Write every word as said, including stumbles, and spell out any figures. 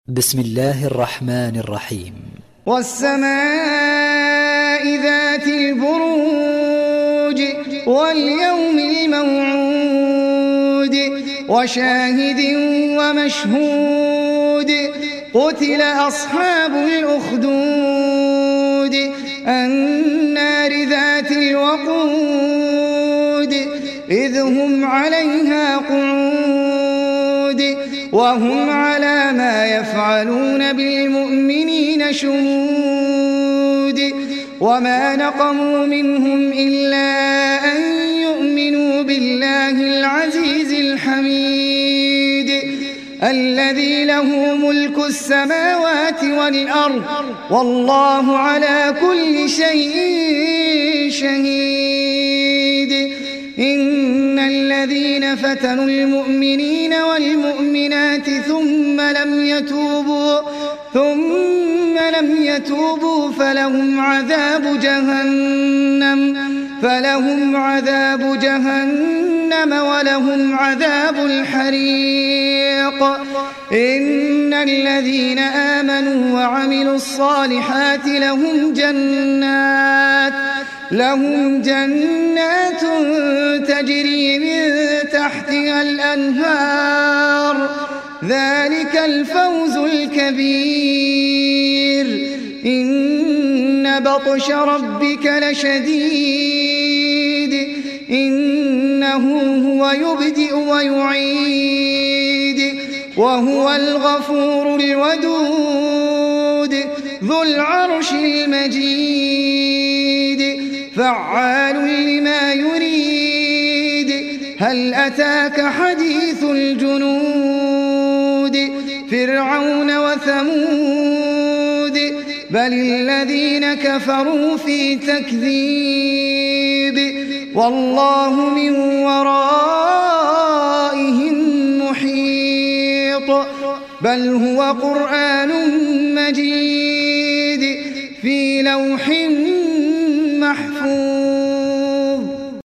بسم الله الرحمن الرحيم. والسماء ذات البروج واليوم الموعود وشاهد ومشهود قتل أصحاب الأخدود النار ذات الوقود إذ هم عليها قعود وهم على ما يفعلون بالمؤمنين شهود وما نقموا منهم إلا أن يؤمنوا بالله العزيز الحميد الذي له ملك السماوات والأرض والله على كل شيء شهيد. إن الذين فتنوا المؤمنين والمؤمنات ثم لم يتوبوا ثم لم يتوبوا فلهم عذاب جهنم فلهم عذاب جهنم ولهم عذاب الحريق. إن الذين آمنوا وعملوا الصالحات لهم جنات لهم جنات تجري من تحتها الأنهار ذلك الفوز الكبير. إن بطش ربك لشديد إنه هو يبدئ ويعيد وهو الغفور الودود ذو العرش المجيد فعال لما يريد. هل أتاك حديث الجنود فرعون وثمود بل الذين كفروا في تكذيب والله من ورائهم محيط. بل هو قرآن مجيد في لوح محفوظ.